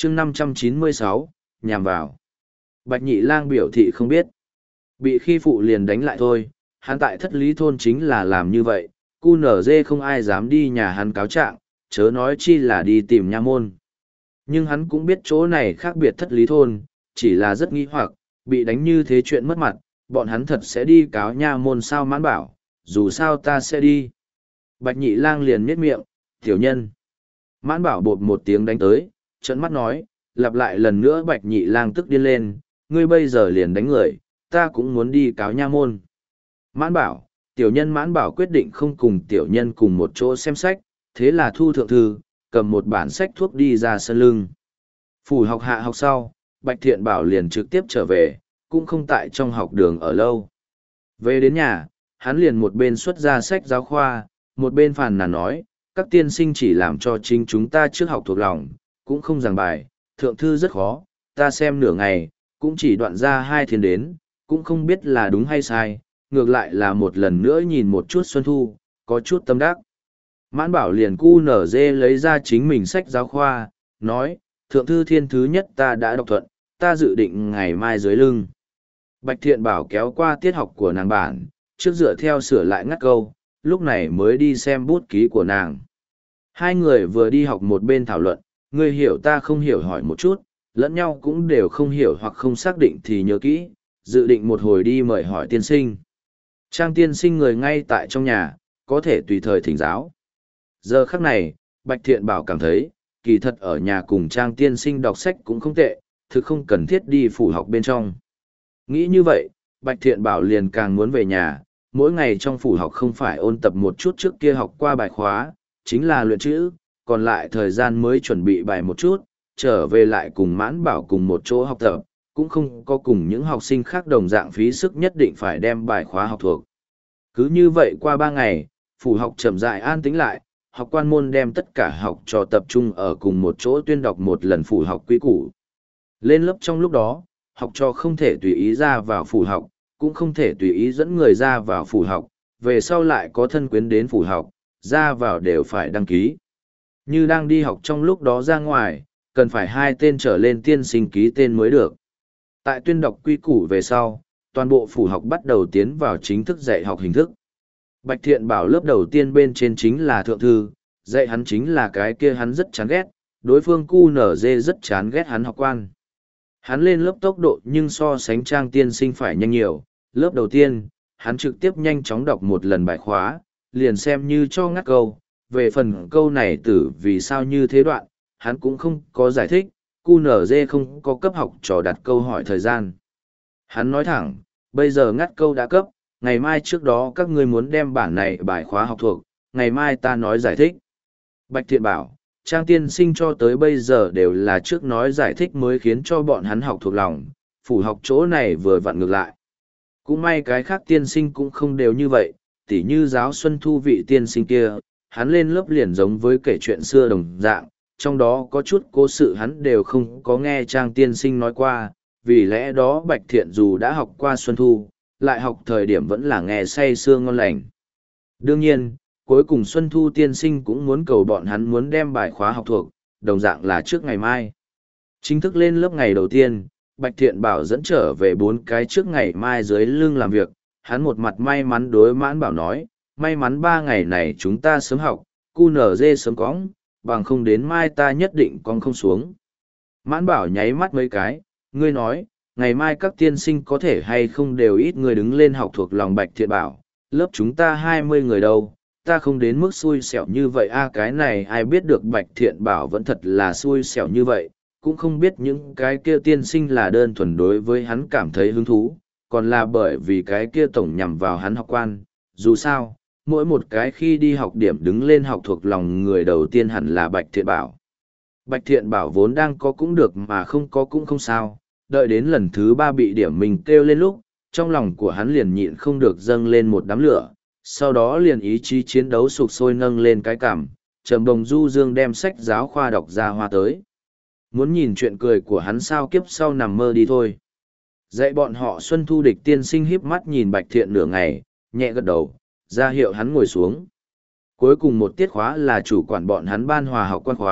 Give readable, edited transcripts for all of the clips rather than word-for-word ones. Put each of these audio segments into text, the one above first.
chương 596, nhằm vào. Bạch Nhị Lang biểu thị không biết. Bị khi phụ liền đánh lại thôi, hắn tại thất lý thôn chính là làm như vậy, cu nở dê không ai dám đi nhà hắn cáo trạng, chớ nói chi là đi tìm nha môn. Nhưng hắn cũng biết chỗ này khác biệt thất lý thôn, chỉ là rất nghi hoặc, bị đánh như thế chuyện mất mặt, bọn hắn thật sẽ đi cáo nha môn sao? Mãn bảo, dù sao ta sẽ đi. Bạch Nhị Lang liền miết miệng, tiểu nhân. Mãn bảo bột một tiếng đánh tới, trợn mắt nói, lặp lại lần nữa. Bạch Nhị Lang tức điên lên, ngươi bây giờ liền đánh người, ta cũng muốn đi cáo nha môn. Mãn bảo, tiểu nhân Mãn bảo quyết định không cùng tiểu nhân cùng một chỗ xem sách, thế là thu thượng thư, cầm một bản sách thuốc đi ra sân lưng. Phủ học hạ học sau, Bạch Thiện Bảo liền trực tiếp trở về, cũng không tại trong học đường ở lâu. Về đến nhà, hắn liền một bên xuất ra sách giáo khoa, một bên phàn nàn nói, các tiên sinh chỉ làm cho chính chúng ta trước học thuộc lòng, cũng không giảng bài, thượng thư rất khó, ta xem nửa ngày, cũng chỉ đoạn ra 2 thiên đến, cũng không biết là đúng hay sai, ngược lại là một lần nữa nhìn một chút Xuân Thu, có chút tâm đắc. Mãn bảo liền cu nở dê lấy ra chính mình sách giáo khoa, nói, thượng thư thiên thứ nhất ta đã đọc thuận, ta dự định ngày mai dưới lưng. Bạch Thiện Bảo kéo qua tiết học của nàng bản, trước dựa theo sửa lại ngắt câu, lúc này mới đi xem bút ký của nàng. Hai người vừa đi học một bên thảo luận, ngươi hiểu ta không hiểu hỏi một chút, lẫn nhau cũng đều không hiểu hoặc không xác định thì nhớ kỹ, dự định một hồi đi mời hỏi tiên sinh. Trang tiên sinh người ngay tại trong nhà, có thể tùy thời thỉnh giáo. Giờ khắc này, Bạch Thiện Bảo cảm thấy, kỳ thật ở nhà cùng Trang tiên sinh đọc sách cũng không tệ, thực không cần thiết đi phủ học bên trong. Nghĩ như vậy, Bạch Thiện Bảo liền càng muốn về nhà, mỗi ngày trong phủ học không phải ôn tập một chút trước kia học qua bài khóa, chính là luyện chữ, còn lại thời gian mới chuẩn bị bài một chút, trở về lại cùng Mãn Bảo cùng một chỗ học tập, cũng không có cùng những học sinh khác đồng dạng phí sức nhất định phải đem bài khóa học thuộc. Cứ như vậy qua 3 ngày, phủ học chậm rãi an tĩnh lại, học quan môn đem tất cả học trò tập trung ở cùng một chỗ tuyên đọc một lần phủ học quy củ. Lên lớp trong lúc đó, học trò không thể tùy ý ra vào phủ học, cũng không thể tùy ý dẫn người ra vào phủ học, về sau lại có thân quyến đến phủ học, ra vào đều phải đăng ký. Như đang đi học trong lúc đó ra ngoài, cần phải 2 tên trở lên tiên sinh ký tên mới được. Tại tuyên đọc quy củ về sau, toàn bộ phủ học bắt đầu tiến vào chính thức dạy học hình thức. Bạch Thiện Bảo lớp đầu tiên bên trên chính là thượng thư, dạy hắn chính là cái kia hắn rất chán ghét, đối phương cu nở dê rất chán ghét hắn học quan. Hắn lên lớp tốc độ nhưng so sánh Trang tiên sinh phải nhanh nhiều, lớp đầu tiên, hắn trực tiếp nhanh chóng đọc một lần bài khóa, liền xem như cho ngắt câu, về phần câu này tử vì sao như thế đoạn, hắn cũng không có giải thích, QNZ không có cấp học trò đặt câu hỏi thời gian. Hắn nói thẳng, bây giờ ngắt câu đã cấp, ngày mai trước đó các ngươi muốn đem bản này bài khóa học thuộc, ngày mai ta nói giải thích. Bạch Thiện bảo, Trang tiên sinh cho tới bây giờ đều là trước nói giải thích mới khiến cho bọn hắn học thuộc lòng, phủ học chỗ này vừa vặn ngược lại. Cũng may cái khác tiên sinh cũng không đều như vậy, tỉ như giáo Xuân Thu vị tiên sinh kia, hắn lên lớp liền giống với kể chuyện xưa đồng dạng, trong đó có chút cố sự hắn đều không có nghe Trang tiên sinh nói qua, vì lẽ đó Bạch Thiện dù đã học qua Xuân Thu, lại học thời điểm vẫn là nghe say sưa ngon lành. Đương nhiên, cuối cùng Xuân Thu tiên sinh cũng muốn cầu bọn hắn muốn đem bài khóa học thuộc, đồng dạng là trước ngày mai. Chính thức lên lớp ngày đầu tiên, Bạch Thiện Bảo dẫn trở về 4 cái trước ngày mai dưới lưng làm việc, hắn một mặt may mắn đối Mãn Bảo nói, may mắn 3 ngày này chúng ta sớm học, QNZ sớm cóng, bằng không đến mai ta nhất định con không xuống. Mãn Bảo nháy mắt mấy cái, ngươi nói, ngày mai các tiên sinh có thể hay không đều ít người đứng lên học thuộc lòng Bạch Thiện Bảo, lớp chúng ta 20 người đâu, ta không đến mức xui xẻo như vậy a. Cái này ai biết được Bạch Thiện Bảo vẫn thật là xui xẻo như vậy, cũng không biết những cái kia tiên sinh là đơn thuần đối với hắn cảm thấy hứng thú, còn là bởi vì cái kia tổng nhằm vào hắn học quan, dù sao, mỗi một cái khi đi học điểm đứng lên học thuộc lòng người đầu tiên hẳn là Bạch Thiện Bảo. Bạch Thiện Bảo vốn đang có cũng được mà không có cũng không sao, đợi đến lần thứ 3 bị điểm mình kêu lên lúc, trong lòng của hắn liền nhịn không được dâng lên một đám lửa, sau đó liền ý chí chiến đấu sục sôi nâng lên cái cằm, trầm đồng du dương đem sách giáo khoa đọc ra hoa tới. Muốn nhìn chuyện cười của hắn sao kiếp sau nằm mơ đi thôi. Dạy bọn họ Xuân Thu địch tiên sinh híp mắt nhìn Bạch Thiện nửa ngày, nhẹ gật đầu, ra hiệu hắn ngồi xuống. Cuối cùng một tiết khóa là chủ quản bọn hắn ban hòa học quan khóa,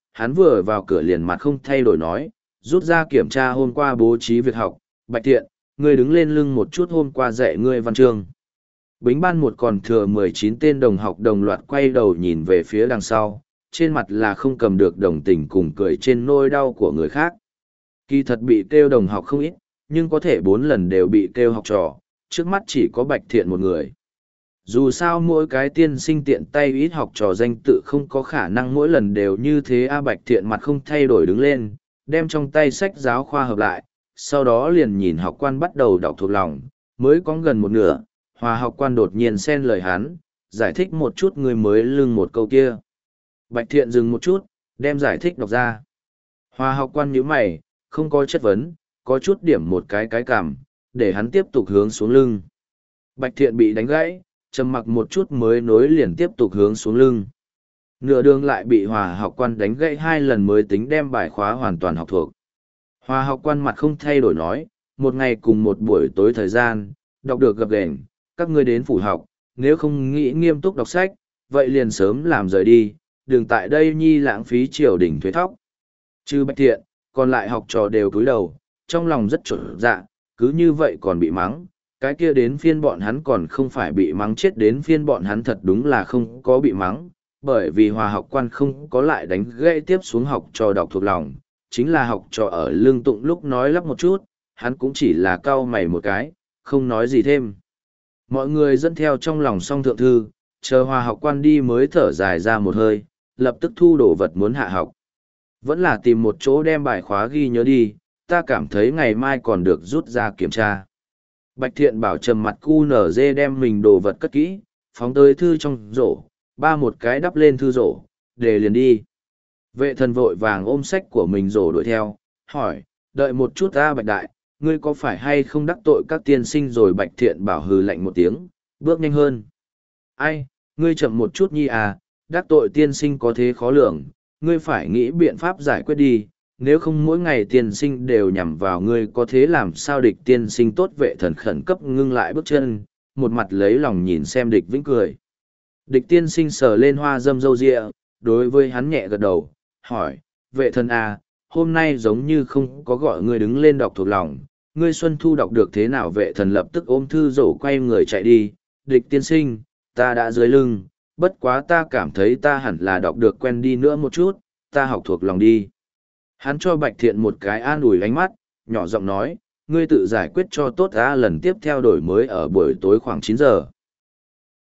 hắn vừa vào cửa liền mặt không thay đổi nói, rút ra kiểm tra hôm qua bố trí việc học, Bạch Thiện, ngươi đứng lên lưng một chút hôm qua dạy ngươi văn chương. Bính ban một còn thừa 19 tên đồng học đồng loạt quay đầu nhìn về phía đằng sau, trên mặt là không cầm được đồng tình cùng cười trên nỗi đau của người khác. Kỳ thật bị kêu đồng học không ít, nhưng có thể 4 lần đều bị kêu học trò, trước mắt chỉ có Bạch Thiện một người. Dù sao mỗi cái tiên sinh tiện tay ít học trò danh tự không có khả năng mỗi lần đều như thế. Bạch Thiện mặt không thay đổi đứng lên, đem trong tay sách giáo khoa hợp lại, sau đó liền nhìn học quan bắt đầu đọc thuộc lòng, mới có gần một nửa, Hòa học quan đột nhiên xen lời hắn, giải thích một chút người mới lưng một câu kia. Bạch Thiện dừng một chút, đem giải thích đọc ra. Hòa học quan nhíu mày, không có chất vấn, có chút điểm một cái cảm, để hắn tiếp tục hướng xuống lưng. Bạch Thiện bị đánh gãy, trầm mặc một chút mới nối liền tiếp tục hướng xuống lưng. Nửa đường lại bị Hòa học quan đánh gãy 2 lần mới tính đem bài khóa hoàn toàn học thuộc. Hòa học quan mặt không thay đổi nói, một ngày cùng một buổi tối thời gian, đọc được gập ghềnh, các ngươi đến phủ học, nếu không nghĩ nghiêm túc đọc sách, vậy liền sớm làm rời đi, đừng tại đây nhi lãng phí triều đình thuế thóc. Trừ Bạch Thiện, còn lại học trò đều cúi đầu, trong lòng rất trộn dạ, cứ như vậy còn bị mắng, cái kia đến phiên bọn hắn còn không phải bị mắng chết, đến phiên bọn hắn thật đúng là không có bị mắng, bởi vì Hòa học quan không có lại đánh gãy tiếp xuống học trò đọc thuộc lòng, chính là học trò ở lương tụng lúc nói lắp một chút, hắn cũng chỉ là cau mày một cái, không nói gì thêm. Mọi người dẫn theo trong lòng song thượng thư, chờ Hòa học quan đi mới thở dài ra một hơi, lập tức thu đồ vật muốn hạ học. Vẫn là tìm một chỗ đem bài khóa ghi nhớ đi, ta cảm thấy ngày mai còn được rút ra kiểm tra. Bạch Thiện bảo trầm mặt QNZ đem mình đồ vật cất kỹ, phóng tới thư trong rổ, ba một cái đắp lên thư rổ, để liền đi. Vệ thần vội vàng ôm sách của mình rổ đuổi theo, hỏi, đợi một chút ta Bạch Đại, ngươi có phải hay không đắc tội các tiên sinh rồi? Bạch Thiện bảo hừ lạnh một tiếng, bước nhanh hơn. Ai, ngươi chậm một chút nhi à, đắc tội tiên sinh có thế khó lường, ngươi phải nghĩ biện pháp giải quyết đi, nếu không mỗi ngày tiên sinh đều nhằm vào ngươi có thế làm sao địch tiên sinh tốt. Vệ thần khẩn cấp ngưng lại bước chân, một mặt lấy lòng nhìn xem địch vĩnh cười. Địch tiên sinh sờ lên hoa dâm râu ria, đối với hắn nhẹ gật đầu, hỏi, vệ thần à, hôm nay giống như không có gọi ngươi đứng lên đọc thuộc lòng, ngươi Xuân Thu đọc được thế nào? Vệ thần lập tức ôm thư rổ quay người chạy đi, địch tiên sinh, ta đã dưới lưng, bất quá ta cảm thấy ta hẳn là đọc được quen đi nữa một chút, ta học thuộc lòng đi. Hắn cho Bạch Thiện một cái an ủi ánh mắt, nhỏ giọng nói, ngươi tự giải quyết cho tốt, ta lần tiếp theo đổi mới ở buổi tối khoảng 9 giờ.